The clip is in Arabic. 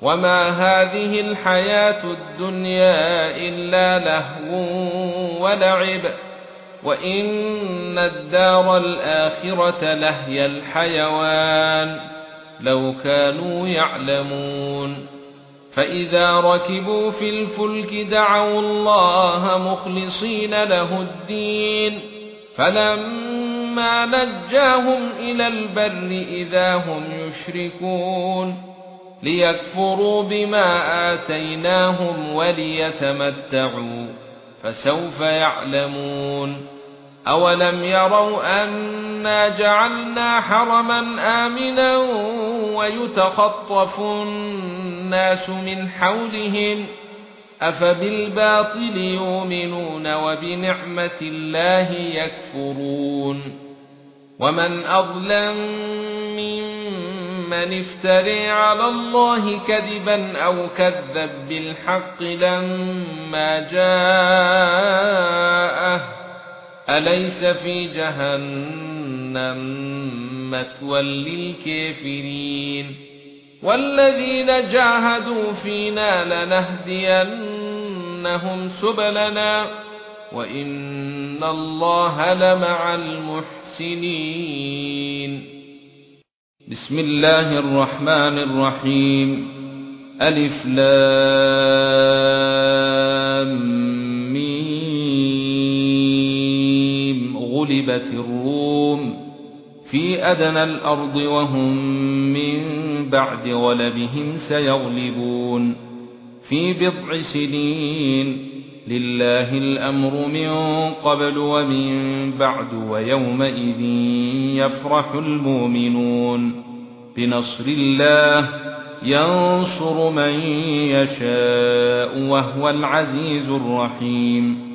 وما هذه الحياة الدنيا إلا لهو ولعب وإن الدار الآخرة لهي الحيوان لو كانوا يعلمون فإذا ركبوا في الفلك دعوا الله مخلصين له الدين فلما نجاهم إلى البر إذا هم يشركون ليكفروا بما آتيناهم وليتمتعوا فسوف يعلمون أولم يروا أنا جعلنا حرما آمنا ويتخطف الناس من حولهم أفبالباطل يؤمنون وبنعمة الله يكفرون ومن أظلم ممن افترى على الله كذبا أو كذب بالحق لما جاءه أليس في جهنم مثوى للكافرين والذين جاهدوا فينا لنهدينهم سبلنا وإن الله لمع المحسنين بسم الله الرحمن الرحيم ألف لام غلبت الروم في أدنى الأرض وهم من بعد غلبهم سيغلبون في بضع سنين لله الأمر من قبل ومن بعد ويومئذ يفرح المؤمنون بنصر الله ينصر من يشاء وهو العزيز الرحيم